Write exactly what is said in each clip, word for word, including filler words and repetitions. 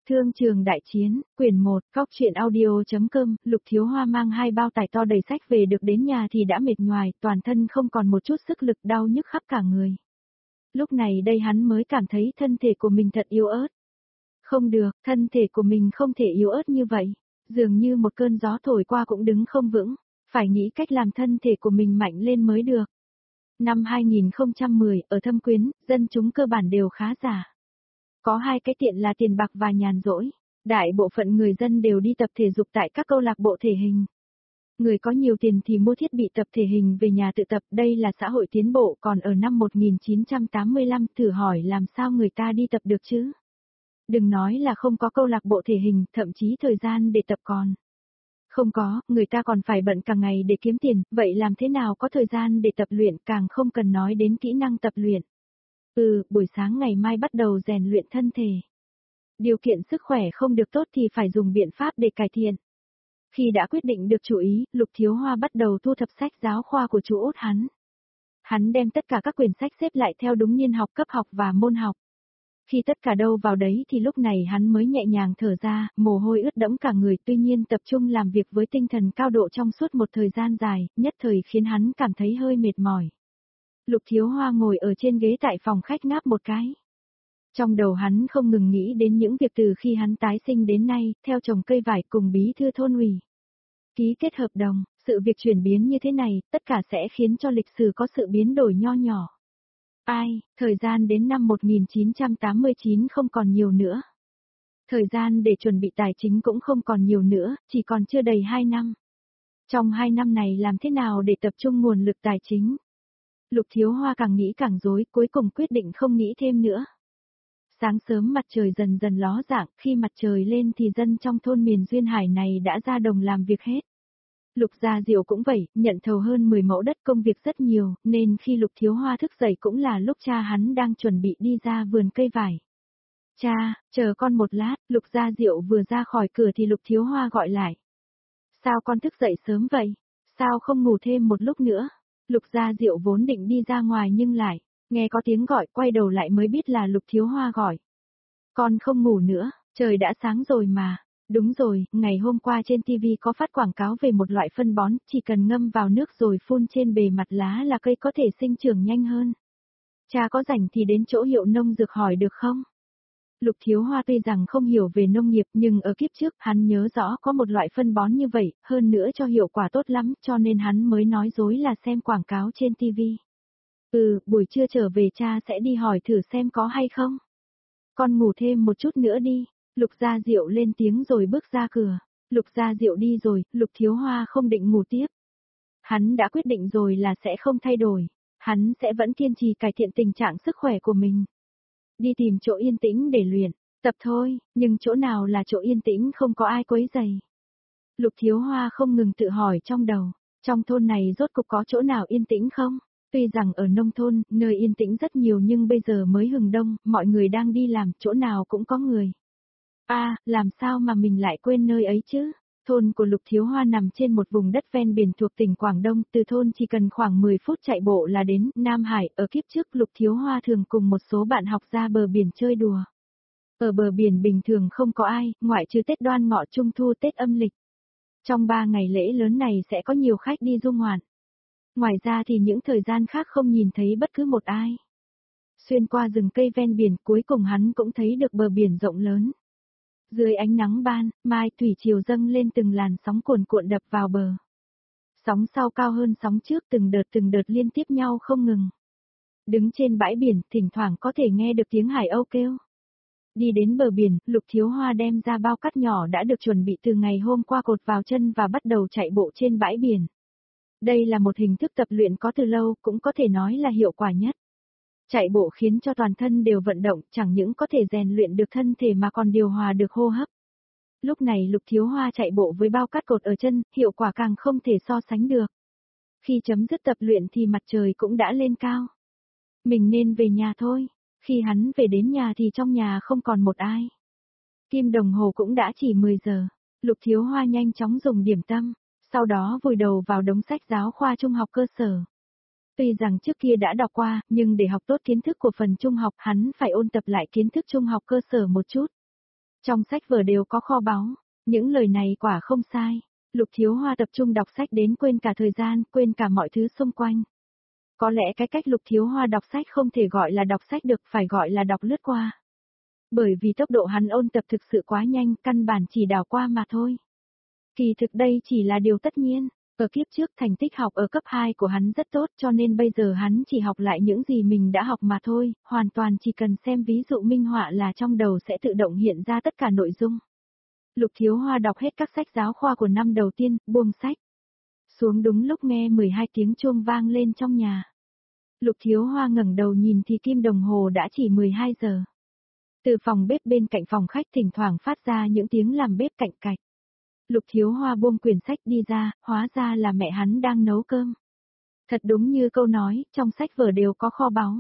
Thương trường đại chiến, quyển một, Cóc truyện audio.com, Lục Thiếu Hoa mang hai bao tải to đầy sách về được đến nhà thì đã mệt nhoài, toàn thân không còn một chút sức lực, đau nhức khắp cả người. Lúc này đây hắn mới cảm thấy thân thể của mình thật yếu ớt. Không được, thân thể của mình không thể yếu ớt như vậy. Dường như một cơn gió thổi qua cũng đứng không vững, phải nghĩ cách làm thân thể của mình mạnh lên mới được. Năm hai nghìn không trăm mười, ở Thâm Quyến, dân chúng cơ bản đều khá giả. Có hai cái tiện là tiền bạc và nhàn rỗi. Đại bộ phận người dân đều đi tập thể dục tại các câu lạc bộ thể hình. Người có nhiều tiền thì mua thiết bị tập thể hình về nhà tự tập, đây là xã hội tiến bộ, còn ở năm một nghìn chín trăm tám mươi lăm thử hỏi làm sao người ta đi tập được chứ? Đừng nói là không có câu lạc bộ thể hình, thậm chí thời gian để tập còn. Không có, người ta còn phải bận cả ngày để kiếm tiền, vậy làm thế nào có thời gian để tập luyện, càng không cần nói đến kỹ năng tập luyện. Ừ, buổi sáng ngày mai bắt đầu rèn luyện thân thể. Điều kiện sức khỏe không được tốt thì phải dùng biện pháp để cải thiện. Khi đã quyết định được chủ ý, Lục Thiếu Hoa bắt đầu thu thập sách giáo khoa của chú út hắn. Hắn đem tất cả các quyển sách xếp lại theo đúng niên học, cấp học và môn học. Khi tất cả đâu vào đấy thì lúc này hắn mới nhẹ nhàng thở ra, mồ hôi ướt đẫm cả người, tuy nhiên tập trung làm việc với tinh thần cao độ trong suốt một thời gian dài, nhất thời khiến hắn cảm thấy hơi mệt mỏi. Lục Thiếu Hoa ngồi ở trên ghế tại phòng khách ngáp một cái. Trong đầu hắn không ngừng nghĩ đến những việc từ khi hắn tái sinh đến nay, theo trồng cây vải cùng bí thư thôn ủy. Ký kết hợp đồng, sự việc chuyển biến như thế này, tất cả sẽ khiến cho lịch sử có sự biến đổi nho nhỏ. Ai, thời gian đến năm một nghìn chín trăm tám mươi chín không còn nhiều nữa. Thời gian để chuẩn bị tài chính cũng không còn nhiều nữa, chỉ còn chưa đầy hai năm. Trong hai năm này làm thế nào để tập trung nguồn lực tài chính? Lục Thiếu Hoa càng nghĩ càng rối, cuối cùng quyết định không nghĩ thêm nữa. Sáng sớm mặt trời dần dần ló dạng, khi mặt trời lên thì dân trong thôn miền Duyên Hải này đã ra đồng làm việc hết. Lục Gia Diệu cũng vậy, nhận thầu hơn mười mẫu đất, công việc rất nhiều, nên khi Lục Thiếu Hoa thức dậy cũng là lúc cha hắn đang chuẩn bị đi ra vườn cây vải. Cha, chờ con một lát, Lục Gia Diệu vừa ra khỏi cửa thì Lục Thiếu Hoa gọi lại. Sao con thức dậy sớm vậy? Sao không ngủ thêm một lúc nữa? Lục Gia Diệu vốn định đi ra ngoài nhưng lại, nghe có tiếng gọi, quay đầu lại mới biết là Lục Thiếu Hoa gọi. Con không ngủ nữa, trời đã sáng rồi mà. Đúng rồi, ngày hôm qua trên ti vi có phát quảng cáo về một loại phân bón, chỉ cần ngâm vào nước rồi phun trên bề mặt lá là cây có thể sinh trưởng nhanh hơn. Cha có rảnh thì đến chỗ Hiệu Nông Dược hỏi được không? Lục Thiếu Hoa tuy rằng không hiểu về nông nghiệp nhưng ở kiếp trước hắn nhớ rõ có một loại phân bón như vậy, hơn nữa cho hiệu quả tốt lắm cho nên hắn mới nói dối là xem quảng cáo trên ti vi. Ừ, buổi trưa trở về cha sẽ đi hỏi thử xem có hay không. Con ngủ thêm một chút nữa đi. Lục Gia Diệu lên tiếng rồi bước ra cửa. Lục Gia Diệu đi rồi, Lục Thiếu Hoa không định ngủ tiếp. Hắn đã quyết định rồi là sẽ không thay đổi. Hắn sẽ vẫn kiên trì cải thiện tình trạng sức khỏe của mình. Đi tìm chỗ yên tĩnh để luyện, tập thôi, nhưng chỗ nào là chỗ yên tĩnh không có ai quấy rầy. Lục Thiếu Hoa không ngừng tự hỏi trong đầu, trong thôn này rốt cục có chỗ nào yên tĩnh không? Tuy rằng ở nông thôn, nơi yên tĩnh rất nhiều nhưng bây giờ mới hừng đông, mọi người đang đi làm, chỗ nào cũng có người. À, làm sao mà mình lại quên nơi ấy chứ? Thôn của Lục Thiếu Hoa nằm trên một vùng đất ven biển thuộc tỉnh Quảng Đông, từ thôn chỉ cần khoảng mười phút chạy bộ là đến Nam Hải. Ở kiếp trước Lục Thiếu Hoa thường cùng một số bạn học ra bờ biển chơi đùa. Ở bờ biển bình thường không có ai, ngoại trừ Tết Đoan Ngọ, Trung Thu, Tết âm lịch. Trong ba ngày lễ lớn này sẽ có nhiều khách đi du ngoạn. Ngoài ra thì những thời gian khác không nhìn thấy bất cứ một ai. Xuyên qua rừng cây ven biển, cuối cùng hắn cũng thấy được bờ biển rộng lớn. Dưới ánh nắng ban, mai thủy triều dâng lên từng làn sóng cuồn cuộn đập vào bờ. Sóng sau cao hơn sóng trước, từng đợt từng đợt liên tiếp nhau không ngừng. Đứng trên bãi biển, thỉnh thoảng có thể nghe được tiếng hải âu kêu. Đi đến bờ biển, Lục Thiếu Hoa đem ra bao cát nhỏ đã được chuẩn bị từ ngày hôm qua cột vào chân và bắt đầu chạy bộ trên bãi biển. Đây là một hình thức tập luyện có từ lâu, cũng có thể nói là hiệu quả nhất. Chạy bộ khiến cho toàn thân đều vận động, chẳng những có thể rèn luyện được thân thể mà còn điều hòa được hô hấp. Lúc này Lục Thiếu Hoa chạy bộ với bao cát cột ở chân, hiệu quả càng không thể so sánh được. Khi chấm dứt tập luyện thì mặt trời cũng đã lên cao. Mình nên về nhà thôi. Khi hắn về đến nhà thì trong nhà không còn một ai. Kim đồng hồ cũng đã chỉ mười giờ. Lục Thiếu Hoa nhanh chóng dùng điểm tâm, sau đó vùi đầu vào đống sách giáo khoa trung học cơ sở. Tuy rằng trước kia đã đọc qua, nhưng để học tốt kiến thức của phần trung học hắn phải ôn tập lại kiến thức trung học cơ sở một chút. Trong sách vở đều có kho báu, những lời này quả không sai. Lục Thiếu Hoa tập trung đọc sách đến quên cả thời gian, quên cả mọi thứ xung quanh. Có lẽ cái cách Lục Thiếu Hoa đọc sách không thể gọi là đọc sách được, phải gọi là đọc lướt qua. Bởi vì tốc độ hắn ôn tập thực sự quá nhanh, căn bản chỉ đảo qua mà thôi. Kỳ thực đây chỉ là điều tất nhiên. Ở kiếp trước thành tích học ở cấp hai của hắn rất tốt cho nên bây giờ hắn chỉ học lại những gì mình đã học mà thôi, hoàn toàn chỉ cần xem ví dụ minh họa là trong đầu sẽ tự động hiện ra tất cả nội dung. Lục Thiếu Hoa đọc hết các sách giáo khoa của năm đầu tiên, buông sách xuống đúng lúc nghe mười hai tiếng chuông vang lên trong nhà. Lục Thiếu Hoa ngẩng đầu nhìn thì kim đồng hồ đã chỉ mười hai giờ. Từ phòng bếp bên cạnh phòng khách thỉnh thoảng phát ra những tiếng làm bếp cạnh cạch. Lục Thiếu Hoa buông quyển sách đi ra, hóa ra là mẹ hắn đang nấu cơm. Thật đúng như câu nói, trong sách vở đều có kho báu.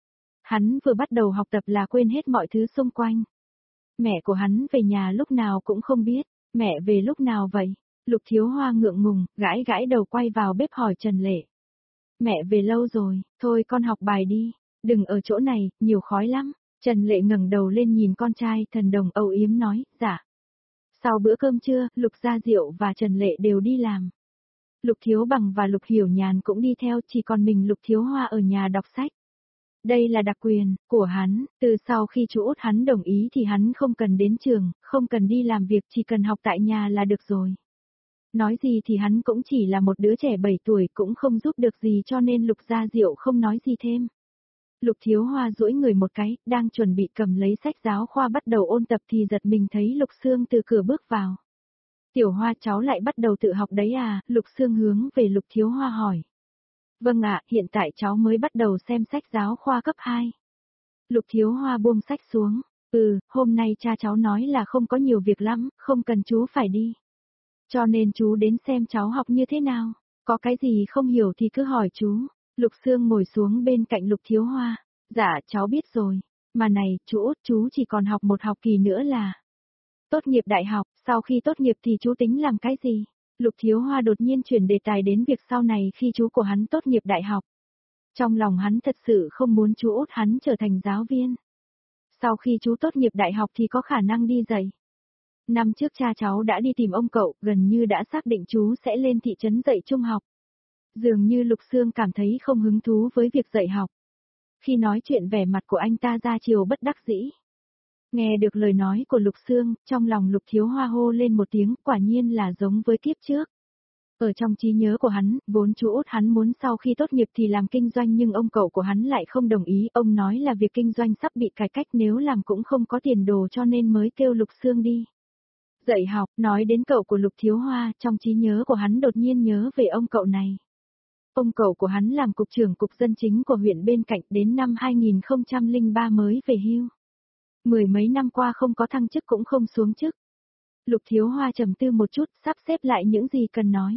Hắn vừa bắt đầu học tập là quên hết mọi thứ xung quanh. Mẹ của hắn về nhà lúc nào cũng không biết, mẹ về lúc nào vậy? Lục Thiếu Hoa ngượng ngùng, gãi gãi đầu quay vào bếp hỏi Trần Lệ. Mẹ về lâu rồi, thôi con học bài đi, đừng ở chỗ này, nhiều khói lắm. Trần Lệ ngẩng đầu lên nhìn con trai, thần đồng âu yếm nói, dạ. Sau bữa cơm trưa, Lục Gia Diệu và Trần Lệ đều đi làm. Lục Thiếu Bằng và Lục Hiểu Nhàn cũng đi theo, chỉ còn mình Lục Thiếu Hoa ở nhà đọc sách. Đây là đặc quyền của hắn, từ sau khi chú út hắn đồng ý thì hắn không cần đến trường, không cần đi làm việc, chỉ cần học tại nhà là được rồi. Nói gì thì hắn cũng chỉ là một đứa trẻ bảy tuổi, cũng không giúp được gì cho nên Lục Gia Diệu không nói gì thêm. Lục Thiếu Hoa duỗi người một cái, đang chuẩn bị cầm lấy sách giáo khoa bắt đầu ôn tập thì giật mình thấy Lục Sương từ cửa bước vào. Tiểu Hoa cháu lại bắt đầu tự học đấy à, Lục Sương hướng về Lục Thiếu Hoa hỏi. Vâng ạ, hiện tại cháu mới bắt đầu xem sách giáo khoa cấp hai. Lục Thiếu Hoa buông sách xuống, ừ, hôm nay cha cháu nói là không có nhiều việc lắm, không cần chú phải đi. Cho nên chú đến xem cháu học như thế nào, có cái gì không hiểu thì cứ hỏi chú. Lục Sương ngồi xuống bên cạnh Lục Thiếu Hoa. Dạ, cháu biết rồi. Mà này, chú út chú chỉ còn học một học kỳ nữa là tốt nghiệp đại học, sau khi tốt nghiệp thì chú tính làm cái gì? Lục Thiếu Hoa đột nhiên chuyển đề tài đến việc sau này khi chú của hắn tốt nghiệp đại học. Trong lòng hắn thật sự không muốn chú út hắn trở thành giáo viên. Sau khi chú tốt nghiệp đại học thì có khả năng đi dạy. Năm trước cha cháu đã đi tìm ông cậu, gần như đã xác định chú sẽ lên thị trấn dạy trung học. Dường như Lục Sương cảm thấy không hứng thú với việc dạy học. Khi nói chuyện vẻ mặt của anh ta ra chiều bất đắc dĩ. Nghe được lời nói của Lục Sương, trong lòng Lục Thiếu Hoa hô lên một tiếng, quả nhiên là giống với kiếp trước. Ở trong trí nhớ của hắn, vốn chú út hắn muốn sau khi tốt nghiệp thì làm kinh doanh nhưng ông cậu của hắn lại không đồng ý, ông nói là việc kinh doanh sắp bị cải cách nếu làm cũng không có tiền đồ cho nên mới kêu Lục Sương đi dạy học. Nói đến cậu của Lục Thiếu Hoa, trong trí nhớ của hắn đột nhiên nhớ về ông cậu này. Ông cậu của hắn làm cục trưởng cục dân chính của huyện bên cạnh đến năm hai nghìn không trăm lẻ ba mới về hưu. Mười mấy năm qua không có thăng chức cũng không xuống chức. Lục Thiếu Hoa trầm tư một chút, sắp xếp lại những gì cần nói.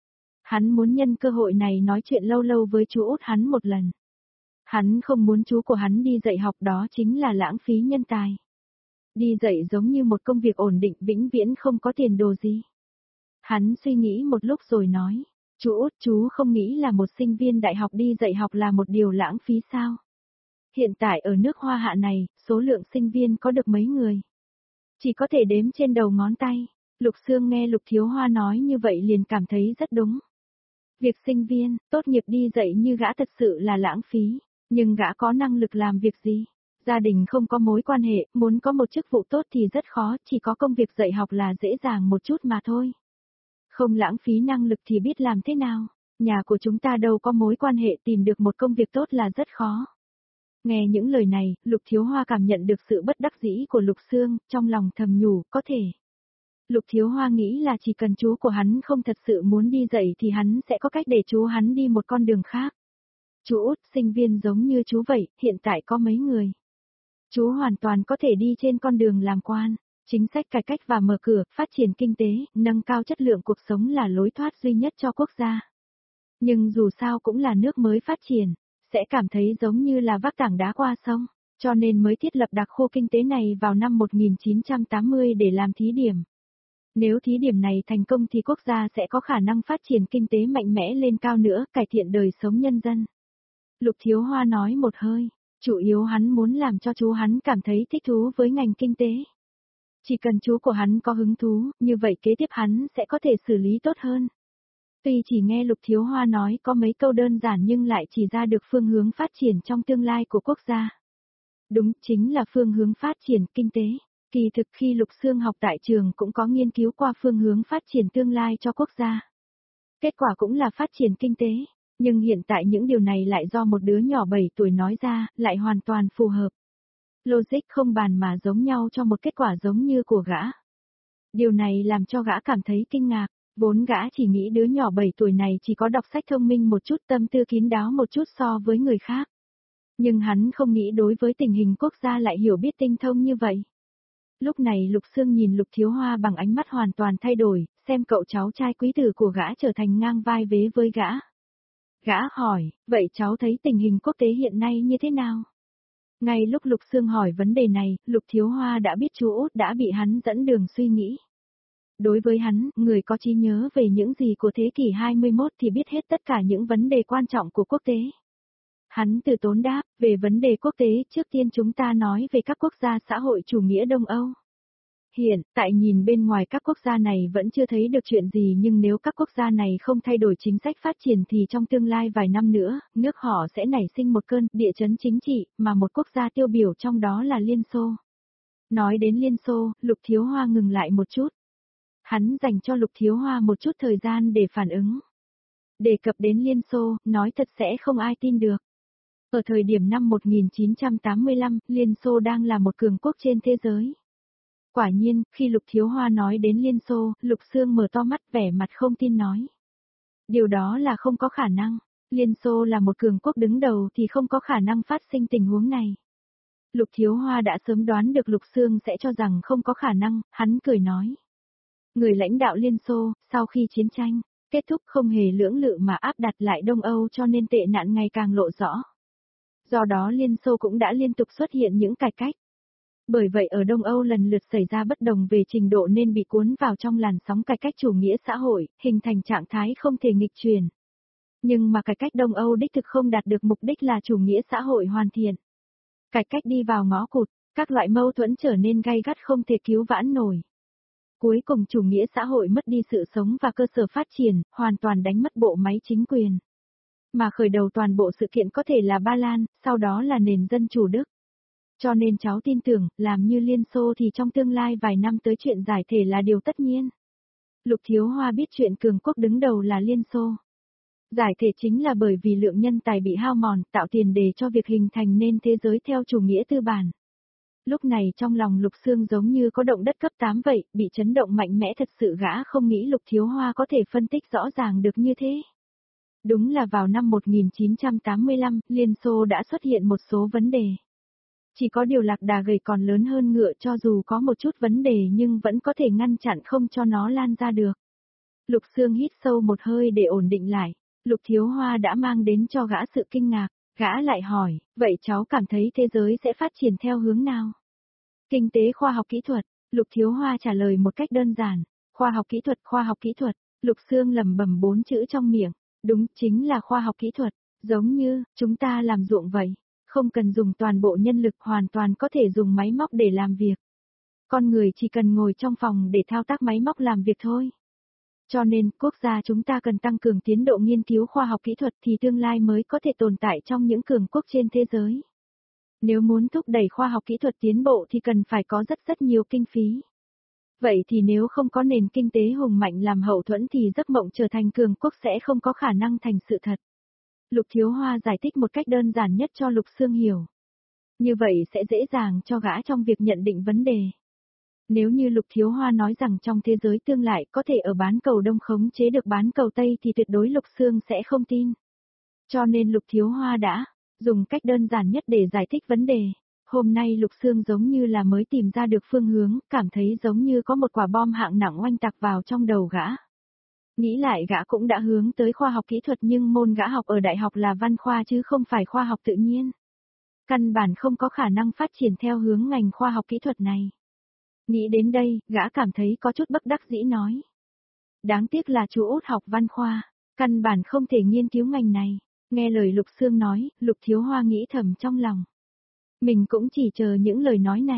Hắn muốn nhân cơ hội này nói chuyện lâu lâu với chú út hắn một lần. Hắn không muốn chú của hắn đi dạy học, đó chính là lãng phí nhân tài. Đi dạy giống như một công việc ổn định vĩnh viễn không có tiền đồ gì. Hắn suy nghĩ một lúc rồi nói. Chú út, chú không nghĩ là một sinh viên đại học đi dạy học là một điều lãng phí sao? Hiện tại ở nước Hoa Hạ này, số lượng sinh viên có được mấy người? Chỉ có thể đếm trên đầu ngón tay. Lục Sương nghe Lục Thiếu Hoa nói như vậy liền cảm thấy rất đúng. Việc sinh viên, tốt nghiệp đi dạy như gã thật sự là lãng phí, nhưng gã có năng lực làm việc gì? Gia đình không có mối quan hệ, muốn có một chức vụ tốt thì rất khó, chỉ có công việc dạy học là dễ dàng một chút mà thôi. Không lãng phí năng lực thì biết làm thế nào, nhà của chúng ta đâu có mối quan hệ, tìm được một công việc tốt là rất khó. Nghe những lời này, Lục Thiếu Hoa cảm nhận được sự bất đắc dĩ của Lục Sương, trong lòng thầm nhủ, có thể. Lục Thiếu Hoa nghĩ là chỉ cần chú của hắn không thật sự muốn đi dạy thì hắn sẽ có cách để chú hắn đi một con đường khác. Chú út, sinh viên giống như chú vậy, hiện tại có mấy người? Chú hoàn toàn có thể đi trên con đường làm quan. Chính sách cải cách và mở cửa, phát triển kinh tế, nâng cao chất lượng cuộc sống là lối thoát duy nhất cho quốc gia. Nhưng dù sao cũng là nước mới phát triển, sẽ cảm thấy giống như là vác tảng đá qua sông, cho nên mới thiết lập đặc khu kinh tế này vào năm một nghìn chín trăm tám mươi để làm thí điểm. Nếu thí điểm này thành công thì quốc gia sẽ có khả năng phát triển kinh tế mạnh mẽ lên cao nữa, cải thiện đời sống nhân dân. Lục Thiếu Hoa nói một hơi, chủ yếu hắn muốn làm cho chú hắn cảm thấy thích thú với ngành kinh tế. Chỉ cần chú của hắn có hứng thú, như vậy kế tiếp hắn sẽ có thể xử lý tốt hơn. Tuy chỉ nghe Lục Thiếu Hoa nói có mấy câu đơn giản nhưng lại chỉ ra được phương hướng phát triển trong tương lai của quốc gia. Đúng, chính là phương hướng phát triển kinh tế. Kỳ thực khi Lục Xương học tại trường cũng có nghiên cứu qua phương hướng phát triển tương lai cho quốc gia. Kết quả cũng là phát triển kinh tế, nhưng hiện tại những điều này lại do một đứa nhỏ bảy tuổi nói ra, lại hoàn toàn phù hợp. Logic không bàn mà giống nhau cho một kết quả giống như của gã. Điều này làm cho gã cảm thấy kinh ngạc, vốn gã chỉ nghĩ đứa nhỏ bảy tuổi này chỉ có đọc sách thông minh một chút, tâm tư kín đáo một chút so với người khác. Nhưng hắn không nghĩ đối với tình hình quốc gia lại hiểu biết tinh thông như vậy. Lúc này Lục Xương nhìn Lục Thiếu Hoa bằng ánh mắt hoàn toàn thay đổi, xem cậu cháu trai quý tử của gã trở thành ngang vai vế với gã. Gã hỏi, vậy cháu thấy tình hình quốc tế hiện nay như thế nào? Ngay lúc Lục Xương hỏi vấn đề này, Lục Thiếu Hoa đã biết chú út đã bị hắn dẫn đường suy nghĩ. Đối với hắn, người có trí nhớ về những gì của thế kỷ hai mươi mốt thì biết hết tất cả những vấn đề quan trọng của quốc tế. Hắn từ tốn đáp, về vấn đề quốc tế, trước tiên chúng ta nói về các quốc gia xã hội chủ nghĩa Đông Âu. Hiện, tại nhìn bên ngoài các quốc gia này vẫn chưa thấy được chuyện gì, nhưng nếu các quốc gia này không thay đổi chính sách phát triển thì trong tương lai vài năm nữa, nước họ sẽ nảy sinh một cơn địa chấn chính trị, mà một quốc gia tiêu biểu trong đó là Liên Xô. Nói đến Liên Xô, Lục Thiếu Hoa ngừng lại một chút. Hắn dành cho Lục Thiếu Hoa một chút thời gian để phản ứng. Đề cập đến Liên Xô, nói thật sẽ không ai tin được. Ở thời điểm năm một nghìn chín trăm tám mươi lăm, Liên Xô đang là một cường quốc trên thế giới. Quả nhiên, khi Lục Thiếu Hoa nói đến Liên Xô, Lục Xương mở to mắt vẻ mặt không tin nói. Điều đó là không có khả năng. Liên Xô là một cường quốc đứng đầu thì không có khả năng phát sinh tình huống này. Lục Thiếu Hoa đã sớm đoán được Lục Xương sẽ cho rằng không có khả năng, hắn cười nói. Người lãnh đạo Liên Xô, sau khi chiến tranh kết thúc không hề lưỡng lự mà áp đặt lại Đông Âu cho nên tệ nạn ngày càng lộ rõ. Do đó Liên Xô cũng đã liên tục xuất hiện những cải cách. Bởi vậy ở Đông Âu lần lượt xảy ra bất đồng về trình độ nên bị cuốn vào trong làn sóng cải cách chủ nghĩa xã hội, hình thành trạng thái không thể nghịch chuyển. Nhưng mà cải cách Đông Âu đích thực không đạt được mục đích là chủ nghĩa xã hội hoàn thiện. Cải cách đi vào ngõ cụt, các loại mâu thuẫn trở nên gay gắt không thể cứu vãn nổi. Cuối cùng chủ nghĩa xã hội mất đi sự sống và cơ sở phát triển, hoàn toàn đánh mất bộ máy chính quyền. Mà khởi đầu toàn bộ sự kiện có thể là Ba Lan, sau đó là nền dân chủ Đức. Cho nên cháu tin tưởng, làm như Liên Xô thì trong tương lai vài năm tới chuyện giải thể là điều tất nhiên. Lục Thiếu Hoa biết chuyện cường quốc đứng đầu là Liên Xô. Giải thể chính là bởi vì lượng nhân tài bị hao mòn, tạo tiền đề cho việc hình thành nên thế giới theo chủ nghĩa tư bản. Lúc này trong lòng Lục Xương giống như có động đất cấp tám vậy, bị chấn động mạnh mẽ thật sự, gã không nghĩ Lục Thiếu Hoa có thể phân tích rõ ràng được như thế. Đúng là vào năm một nghìn chín trăm tám mươi lăm, Liên Xô đã xuất hiện một số vấn đề. Chỉ có điều lạc đà gầy còn lớn hơn ngựa, cho dù có một chút vấn đề nhưng vẫn có thể ngăn chặn không cho nó lan ra được. Lục Xương hít sâu một hơi để ổn định lại. Lục Thiếu Hoa đã mang đến cho gã sự kinh ngạc. Gã lại hỏi, vậy cháu cảm thấy thế giới sẽ phát triển theo hướng nào? Kinh tế khoa học kỹ thuật. Lục Thiếu Hoa trả lời một cách đơn giản. Khoa học kỹ thuật, khoa học kỹ thuật. Lục Xương lẩm bẩm bốn chữ trong miệng. Đúng, chính là khoa học kỹ thuật. Giống như, chúng ta làm ruộng vậy. Không cần dùng toàn bộ nhân lực, hoàn toàn có thể dùng máy móc để làm việc. Con người chỉ cần ngồi trong phòng để thao tác máy móc làm việc thôi. Cho nên, quốc gia chúng ta cần tăng cường tiến độ nghiên cứu khoa học kỹ thuật thì tương lai mới có thể tồn tại trong những cường quốc trên thế giới. Nếu muốn thúc đẩy khoa học kỹ thuật tiến bộ thì cần phải có rất rất nhiều kinh phí. Vậy thì nếu không có nền kinh tế hùng mạnh làm hậu thuẫn thì giấc mộng trở thành cường quốc sẽ không có khả năng thành sự thật. Lục Thiếu Hoa giải thích một cách đơn giản nhất cho Lục Xương hiểu. Như vậy sẽ dễ dàng cho gã trong việc nhận định vấn đề. Nếu như Lục Thiếu Hoa nói rằng trong thế giới tương lai có thể ở bán cầu Đông khống chế được bán cầu Tây thì tuyệt đối Lục Xương sẽ không tin. Cho nên Lục Thiếu Hoa đã dùng cách đơn giản nhất để giải thích vấn đề. Hôm nay Lục Xương giống như là mới tìm ra được phương hướng, cảm thấy giống như có một quả bom hạng nặng oanh tạc vào trong đầu gã. Nghĩ lại gã cũng đã hướng tới khoa học kỹ thuật nhưng môn gã học ở đại học là văn khoa chứ không phải khoa học tự nhiên. Căn bản không có khả năng phát triển theo hướng ngành khoa học kỹ thuật này. Nghĩ đến đây, gã cảm thấy có chút bất đắc dĩ nói. Đáng tiếc là chú út học văn khoa, căn bản không thể nghiên cứu ngành này. Nghe lời Lục Xương nói, Lục Thiếu Hoa nghĩ thầm trong lòng. Mình cũng chỉ chờ những lời nói này.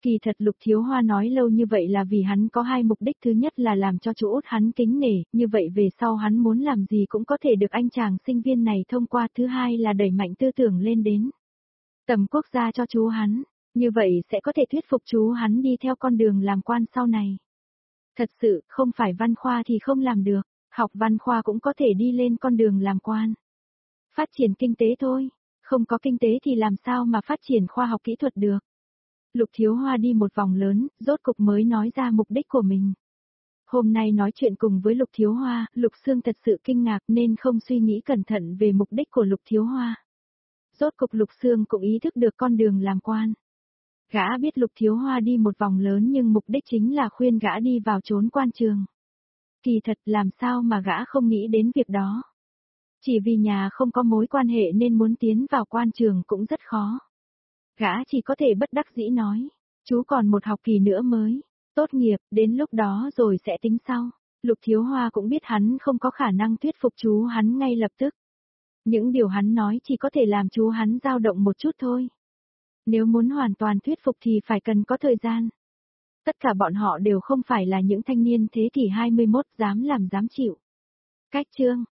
Kỳ thật Lục Thiếu Hoa nói lâu như vậy là vì hắn có hai mục đích, thứ nhất là làm cho chú út hắn kính nể, như vậy về sau hắn muốn làm gì cũng có thể được anh chàng sinh viên này thông qua, thứ hai là đẩy mạnh tư tưởng lên đến tầm quốc gia cho chú hắn, như vậy sẽ có thể thuyết phục chú hắn đi theo con đường làm quan sau này. Thật sự, không phải văn khoa thì không làm được, học văn khoa cũng có thể đi lên con đường làm quan. Phát triển kinh tế thôi, không có kinh tế thì làm sao mà phát triển khoa học kỹ thuật được. Lục Thiếu Hoa đi một vòng lớn, rốt cục mới nói ra mục đích của mình. Hôm nay nói chuyện cùng với Lục Thiếu Hoa, Lục Sương thật sự kinh ngạc nên không suy nghĩ cẩn thận về mục đích của Lục Thiếu Hoa. Rốt cục Lục Sương cũng ý thức được con đường làm quan. Gã biết Lục Thiếu Hoa đi một vòng lớn nhưng mục đích chính là khuyên gã đi vào trốn quan trường. Kỳ thật làm sao mà gã không nghĩ đến việc đó. Chỉ vì nhà không có mối quan hệ nên muốn tiến vào quan trường cũng rất khó. Gã chỉ có thể bất đắc dĩ nói, chú còn một học kỳ nữa mới tốt nghiệp, đến lúc đó rồi sẽ tính sau. Lục Thiếu Hoa cũng biết hắn không có khả năng thuyết phục chú hắn ngay lập tức. Những điều hắn nói chỉ có thể làm chú hắn dao động một chút thôi. Nếu muốn hoàn toàn thuyết phục thì phải cần có thời gian. Tất cả bọn họ đều không phải là những thanh niên thế kỷ hai mươi mốt dám làm dám chịu. Cách chương